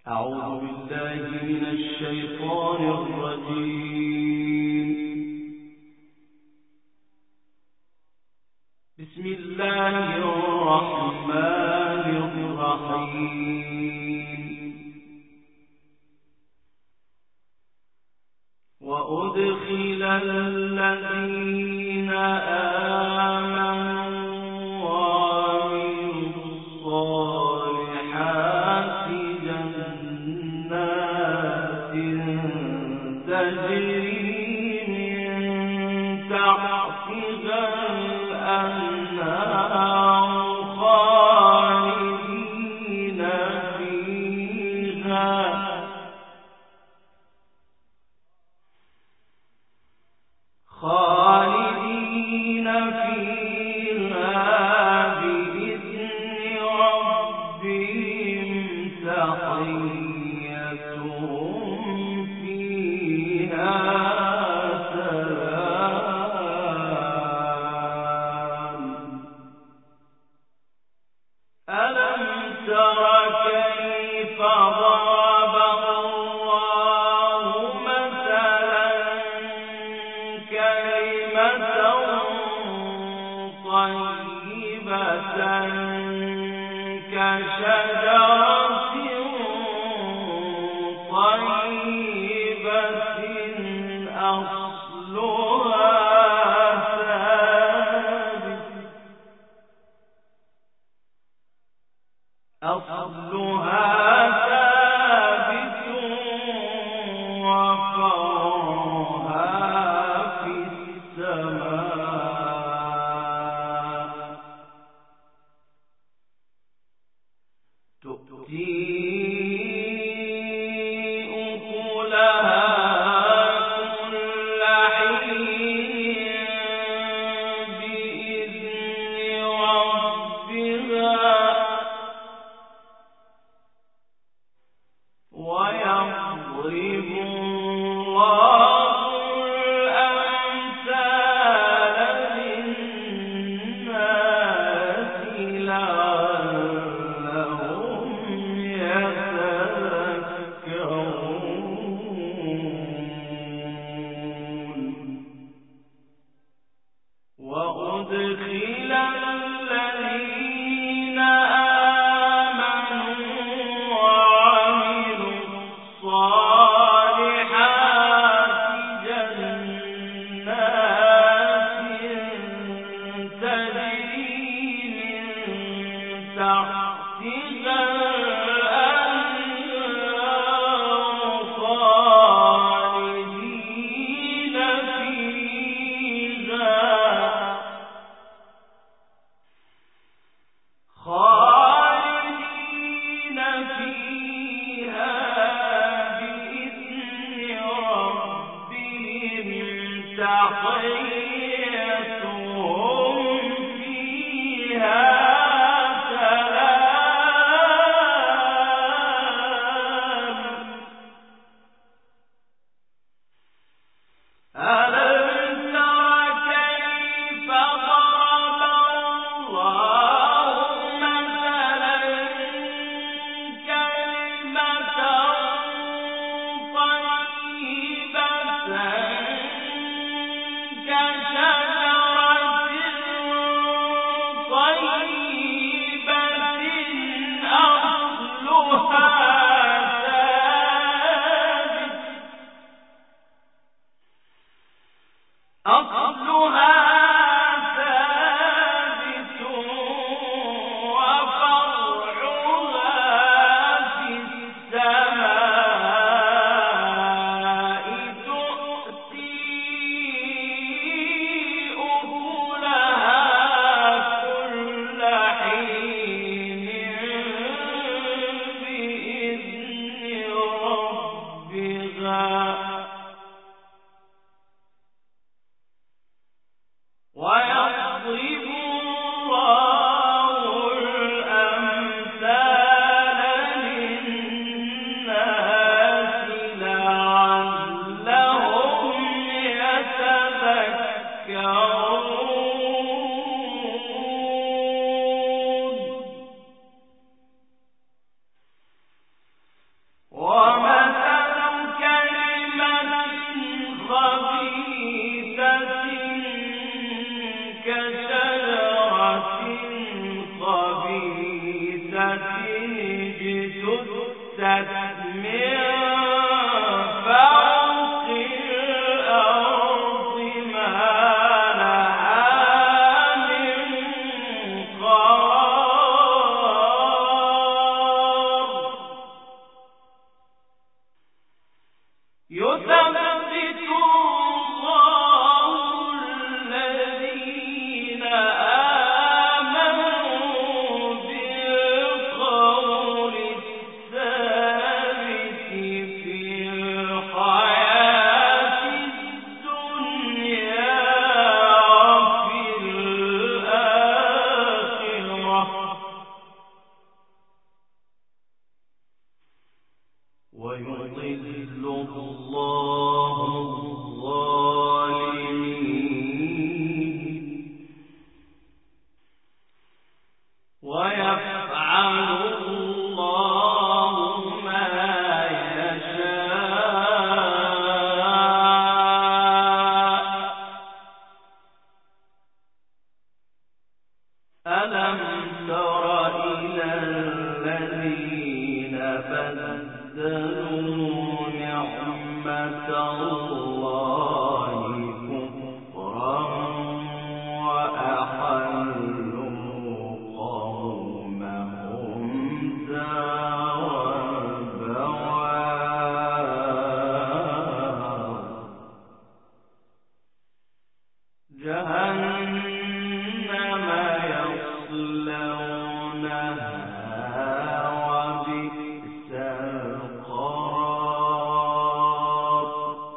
أعوذ بالله من الشيطان الرجيم. بسم الله الرحمن الرحيم. وأدخل الذين آمنوا وعملوا الصالحات جنات تجري من تحتها الأنهار خالدين فيها بإذن ربهم تحيتهم فيها سلام. ألم تر كيف ضرب الله مثلا كلمة طيبة كشجرة طيبة أصلها ثابت وفرعها في السماء. تؤتي أكلها كل حين بإذن ربها ويضرب الله الأمثال للناس لعلهم يتذكرون. وأدخل الذين آمنوا وعملوا الصالحات جنات تجري من تحتها الأنهار خالدين فيها بإذن ربهم تحيتهم فيها سلام. اجتثت من فوق الأرض ما لها من قرار يثبت الله الذين آمنوا بالقول الثابت في الحياة الدنيا وفي الآخرة ويضل الله الظالمين ويفعل الله ما يشاء ألم تر إلى الذين بدلوا نعمة الله كفرا وأحلوا قومهم دار البوار جهنم يصلونها وبئس القرار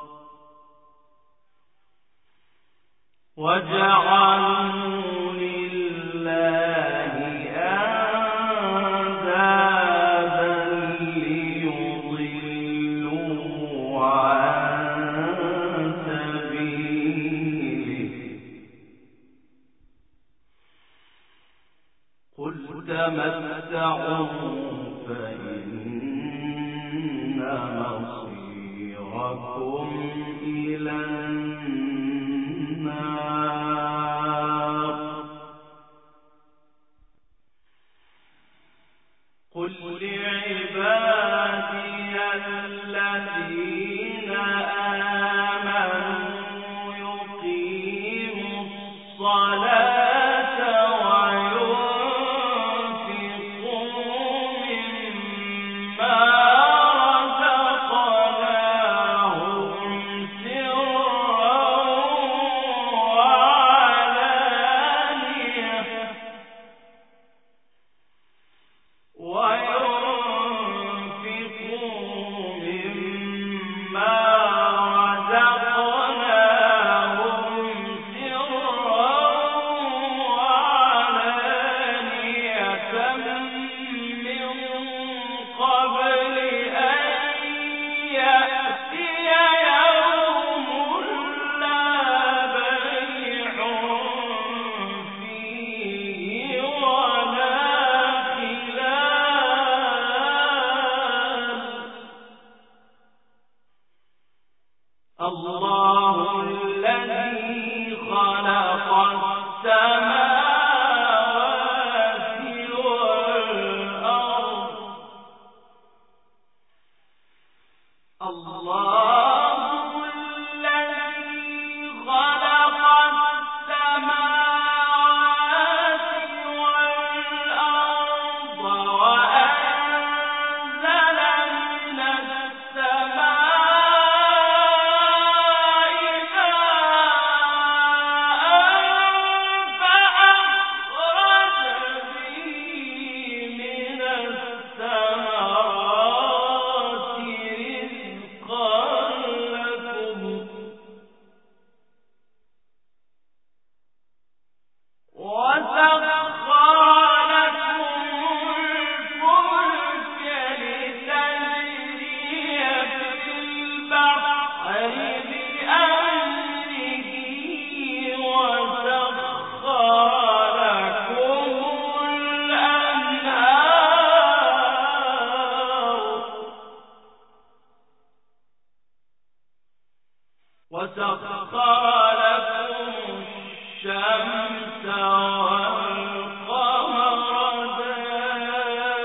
وجعلوا لله أندادا ليضلوا عن سبيله قل تمتعوا فإن مصيركم إلى النار قل لعبادي الذين آمنوا يقيموا الصلاة وينفقوا مما رزقناهم سرا وعلانية الله الذي خلق السماوات والأرض الله الذي خلق السماوات والأرض وأنزل من السماء فأخرج به من الثمرات رزقا لكم وسخر لكم الفلك لتجري في البحر بأمره وسخر لكم الأنهار وسخر لكم الشمس والقمر دائبين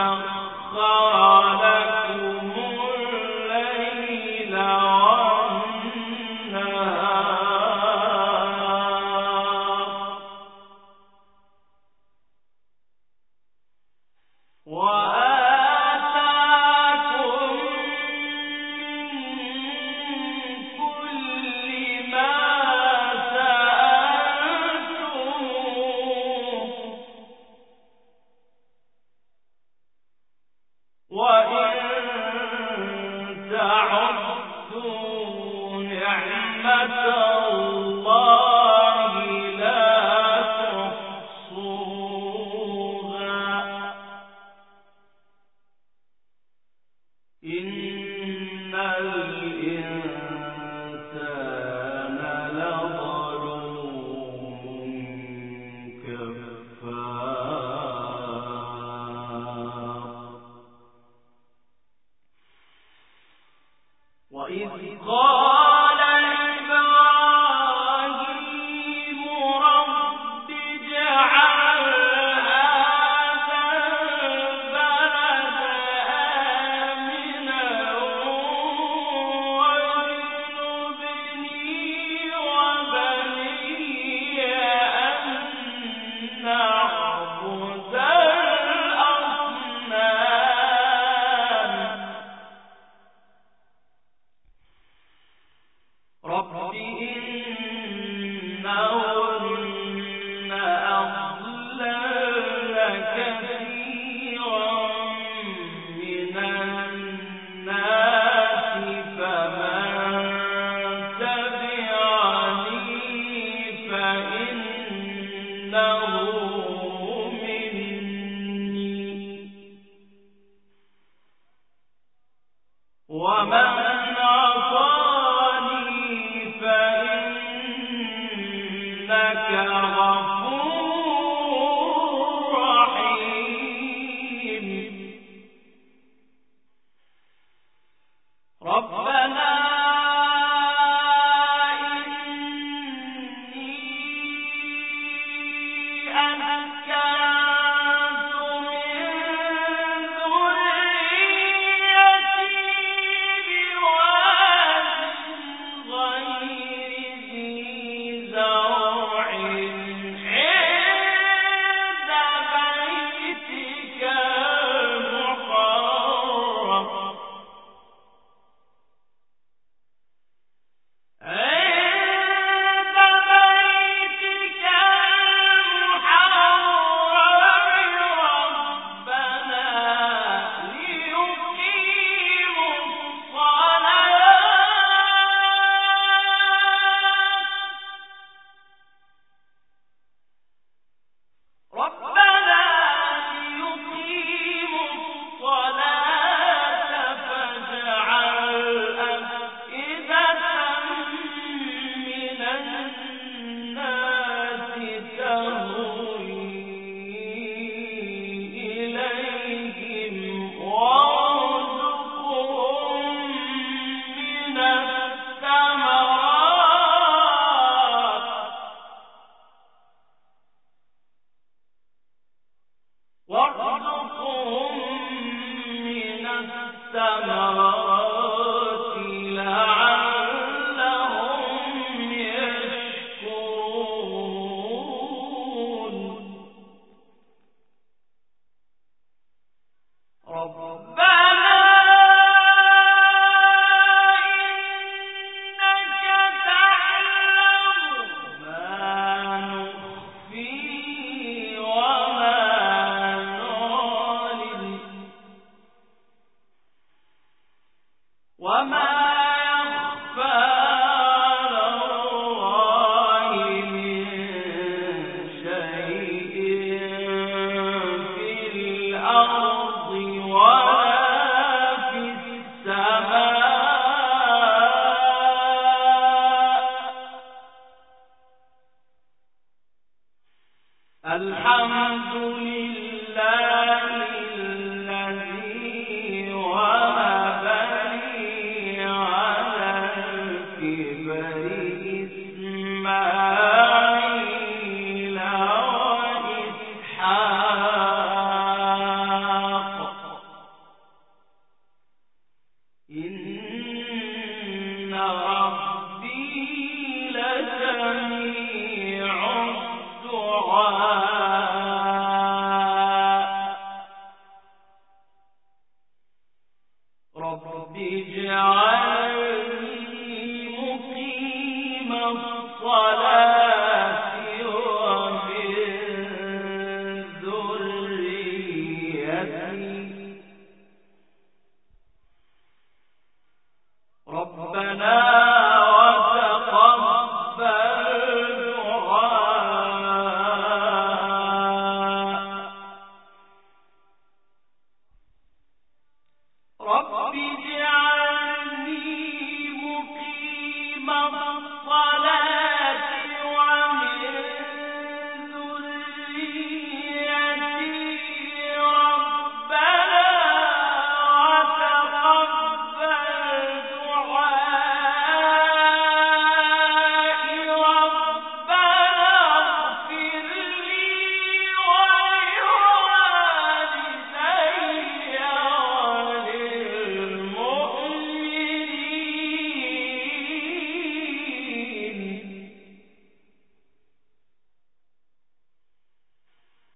إسماعيل وإسحاق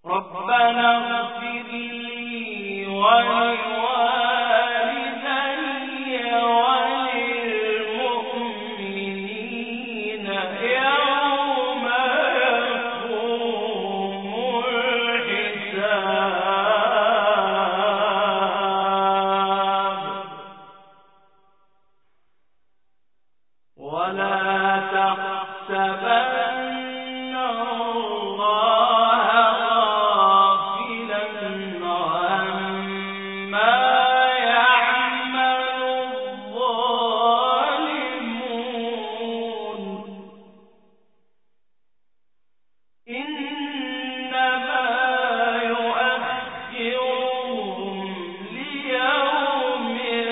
ربنا اغفر لي ولوالدي وللمؤمنين يوم يقوم الحساب ولا تحسبن الله غافلا عما يعمل الظالمون إنما يؤخرهم ليوم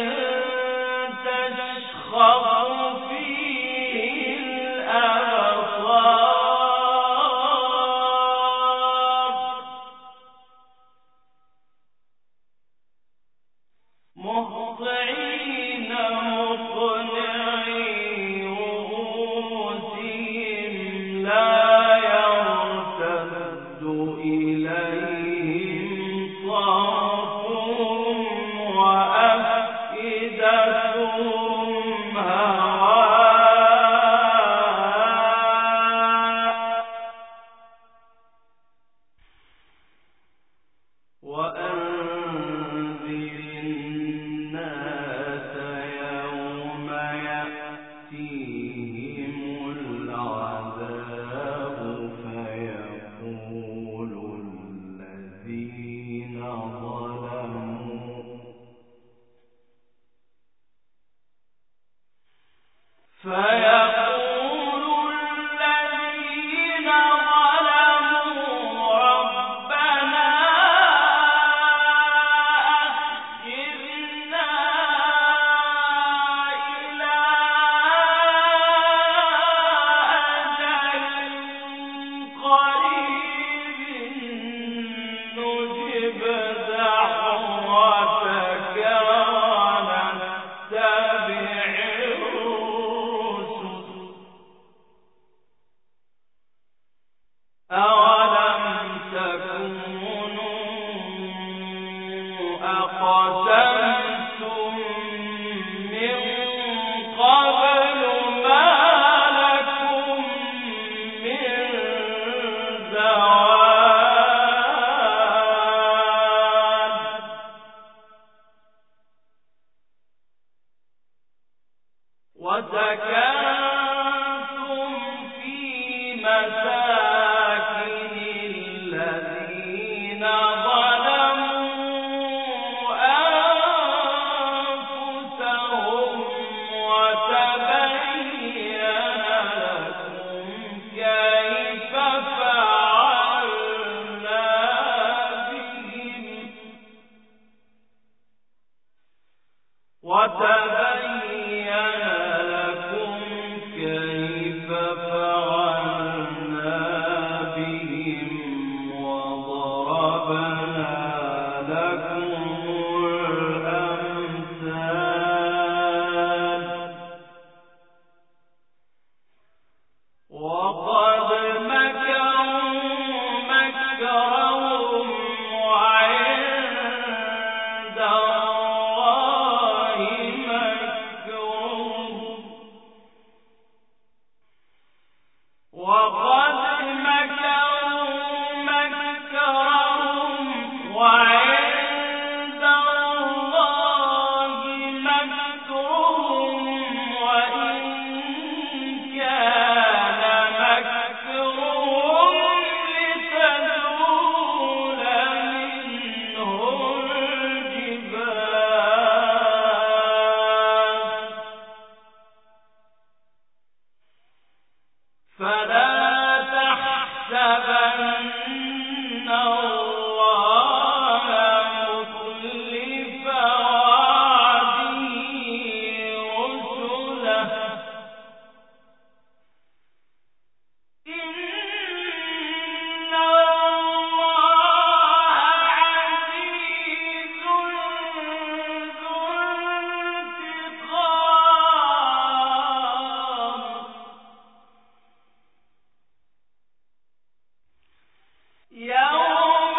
تشخص فيه الأبصار مهطعين مقنعي رؤوسهم لا يرتد إليهم طرفهم وأفئدتهم هواء وأنذر الناس يوم يأتيهم العذاب فيقول الذين ظلموا ربنا أخرنا إلى أجل قريب نجب دعوتك ونتبع الرسل أولم تكونوا أقسمتم من قبل ما لكم من زوال وسكنتم في مساكن الذين ظلموا أنفسهم وتبين لكم كيف فعلنا بهم وضربنا لكم الأمثال وقد مكروا مكرهم وعند الله مكرهم وقد مكروا مكرهم وعند الله مكرهم وإن كان مكرهم لتزول منه الجبال فلا تحسبن الله مخلف وعده رسله إن الله عزيز ذو انتقام. يوم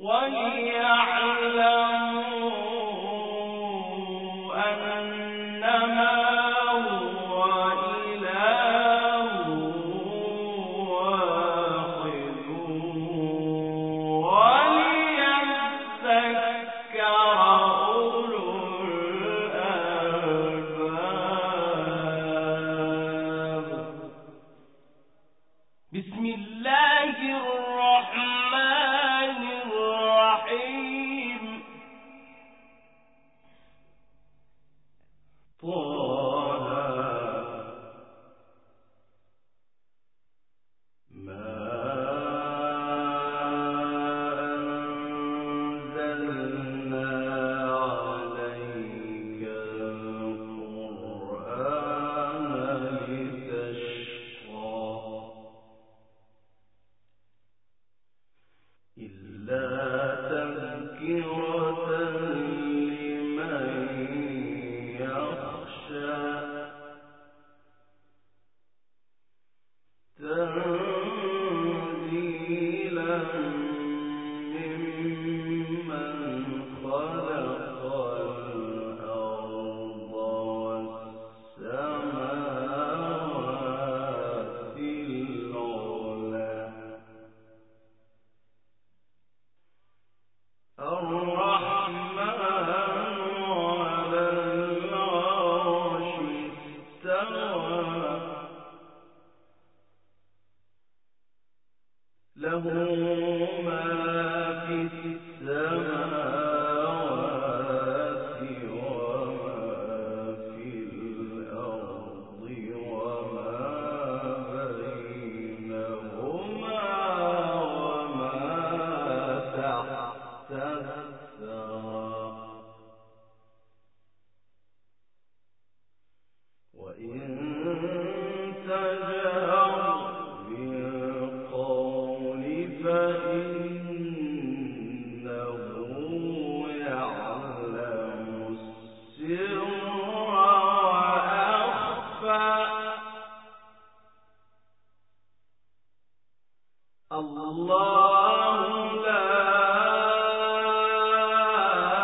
وليعلموا أنما هو إله واحد وليذكر أولو الألباب. بسم الله الرحمن الرحيم. طه ما أنزلنا عليك القرآن لتشقى إلا تذكرة لمن يخشى تنزيلا ممن خلق الأرض والسماوات العلى الرحمن على العرش استوى له ما في السماوات وما في الأرض وما بينهما وما تحت الثرى وإن تجهر بالقول فإنه يعلم السر وأخفى. الله لا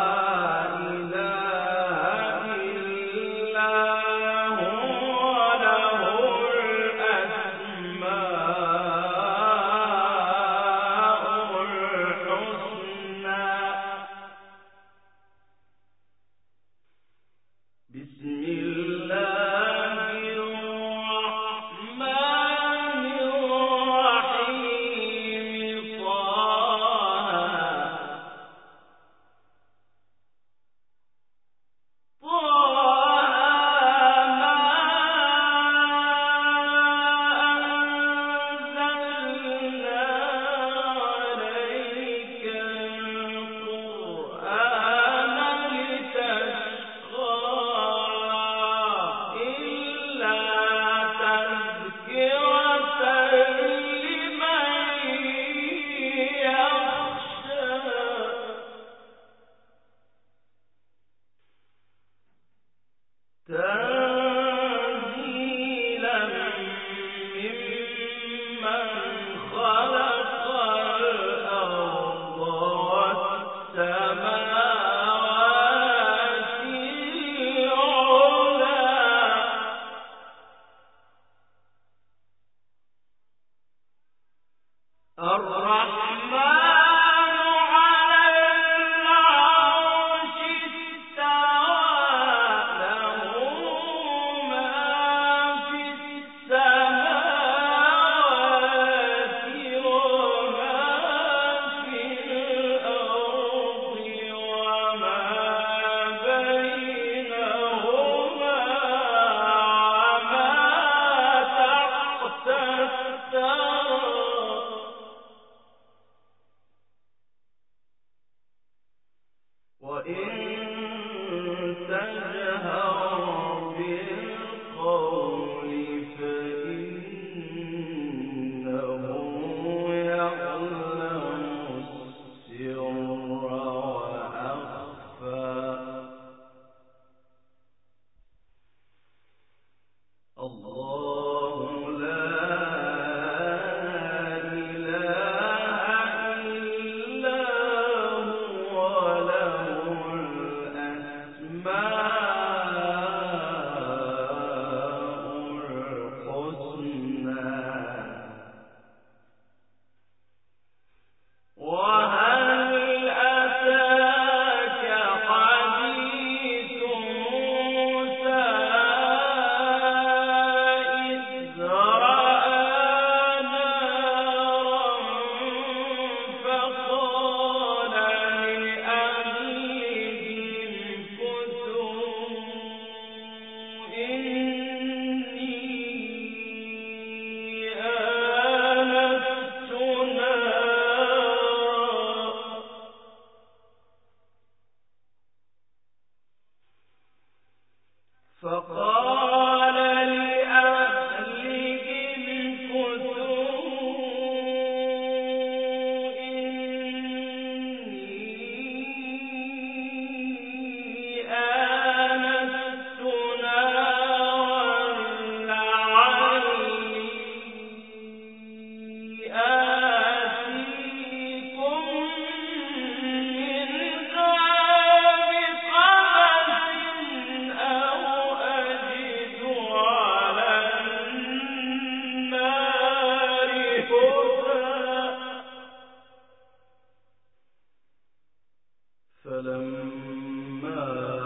فلما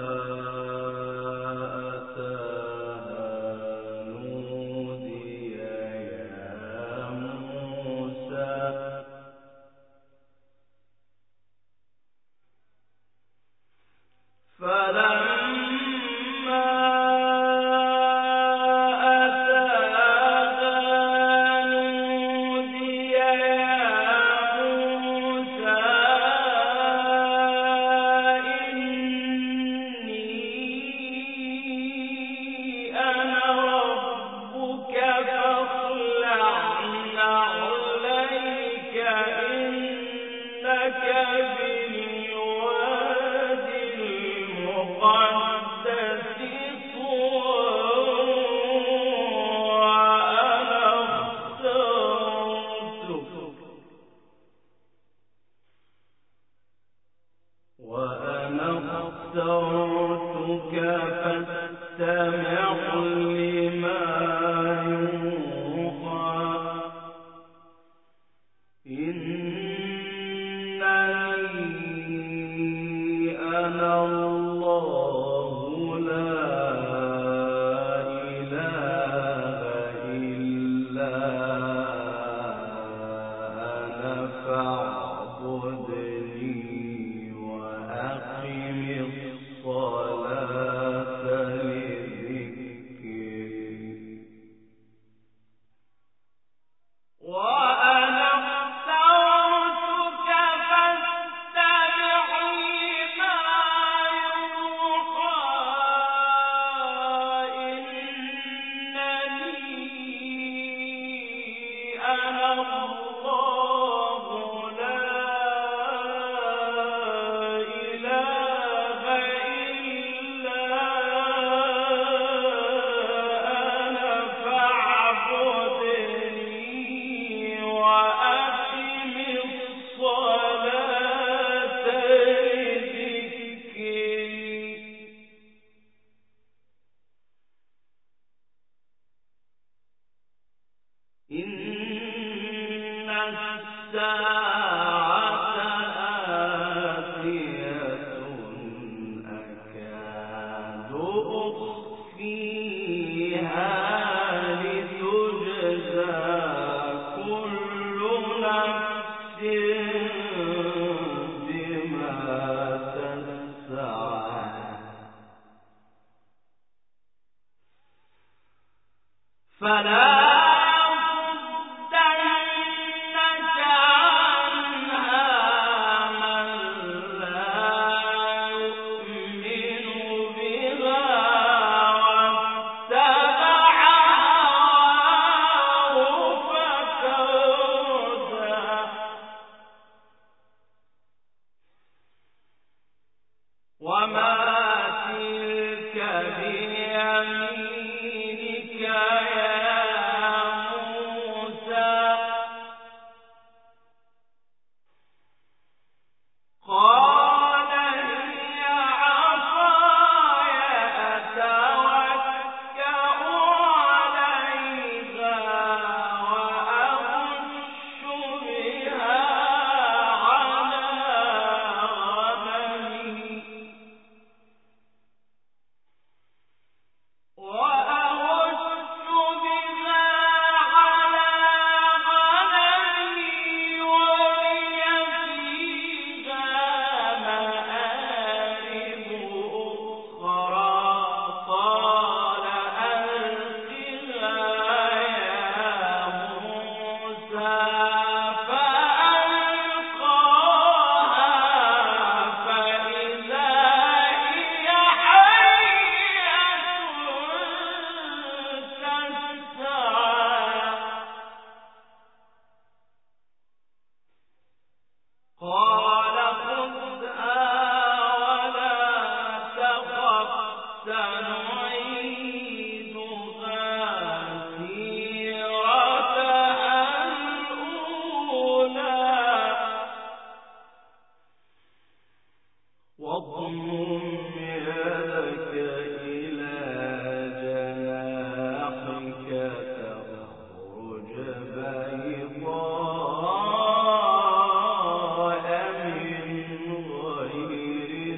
أتاها نودي يا موسى وأنا اخترتك فاستمع لما يوحى إنني أنا الله لا إله إلا أنا فاعبدني وأقم الصلاة لذكري وأنا اخترتك فاستمع لما يوحى إنني أنا الله لا إله إلا أنا فاعبدني وأقم الصلاة لذكري إن الساعة آتية أكاد أخفيها لتجزى كل نفس بما تسعى فلا يصدنك عنها من لا يؤمن بها واتبع هواه فتردى وما تلك بيمينك يا موسى قال هي عصاي أتوكأ عليها وأهش بها على غنمي قال خذها ولا تخف سنعيدها سيرتها الأولى واضمم يدك إلى جناحك تخرج بيضاء من غير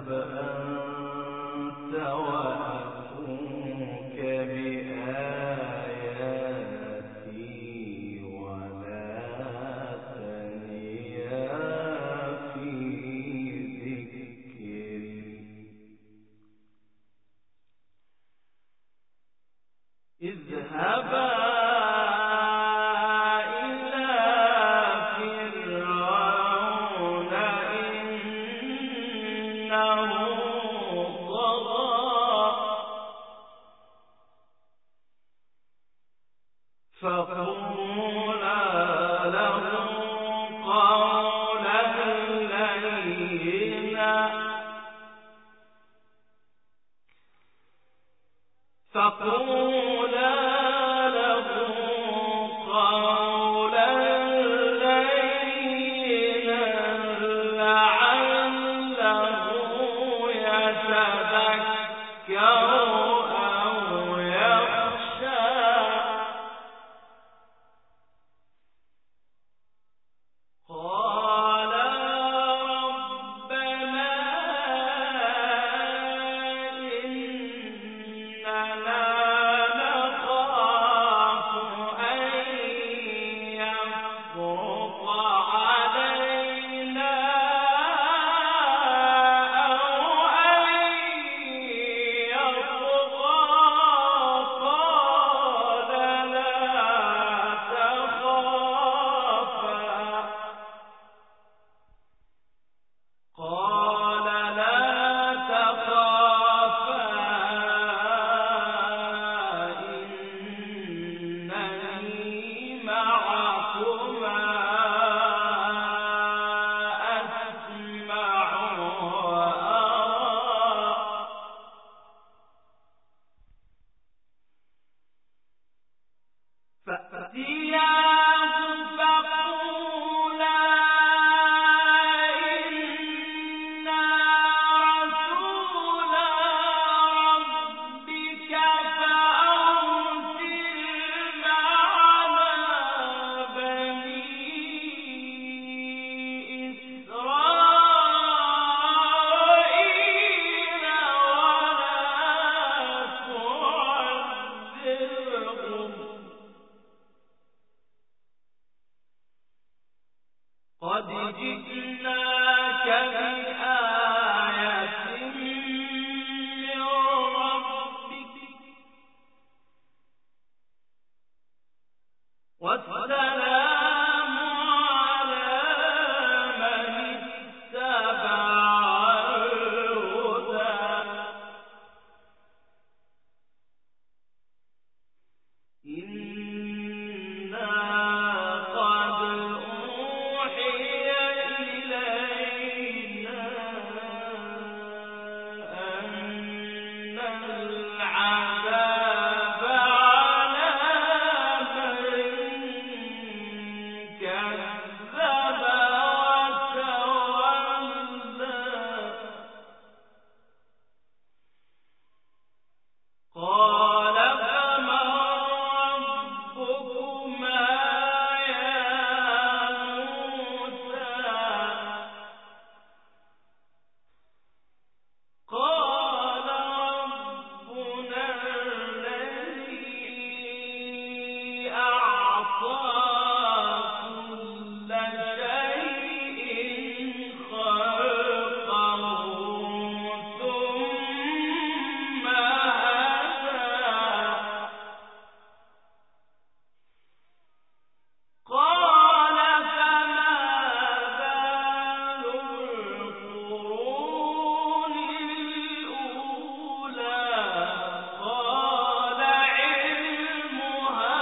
أنت وأخوك بآياتي ولا تنيا في ذكري اذهبا إلى فرعون إنه طغى فقولا له قولا لينا فقولا له قولا لينا لعله يتذكر أو يخشى قال ربنا إننا نخاف أن يفرط علينا أو أن يطغى قال لا تخافا إنني معكما أسمع وأرى فأتياه فقولا إنا رسولا ربك فأرسل معنا بني إسرائيل ولا تعذبهم قد جئناك بآية من ربك والسلام على من اتبع الهدى إنا قد أوحي إلينا أن العذاب على من كذب وتولى قال فمن ربكما يا موسى قال ربنا الذي أعطى كل شيء خلقه ثم هدى قال فما بال القرون الأولى قال علمها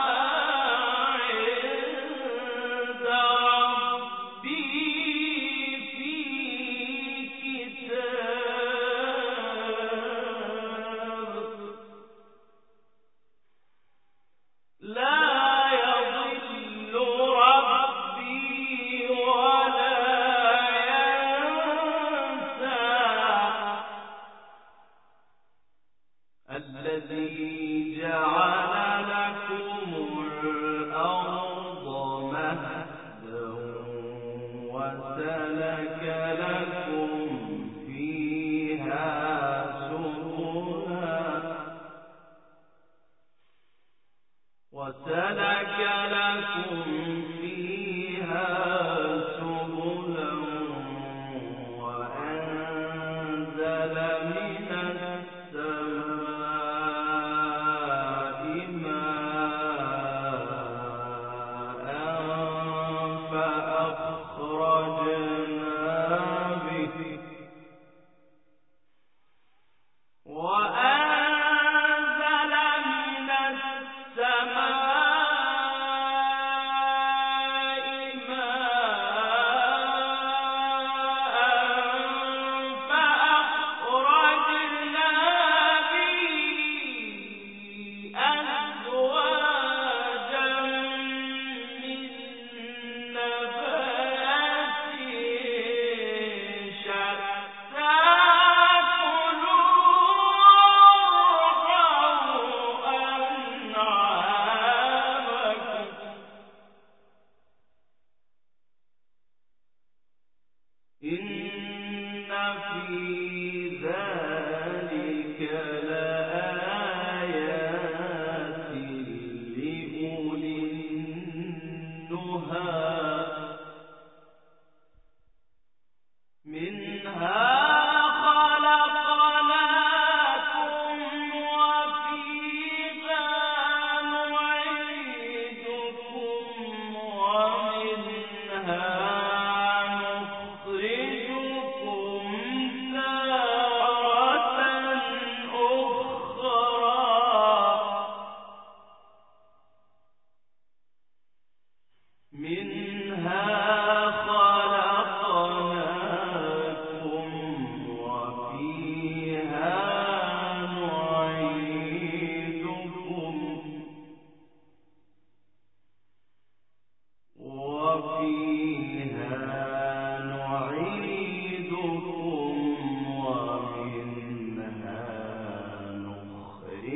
عند ربي في كتاب لا يضل ربي ولا ينسى الذي جعل لكم الأرض مهدا وسلك لكم فيها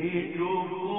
يخرجكم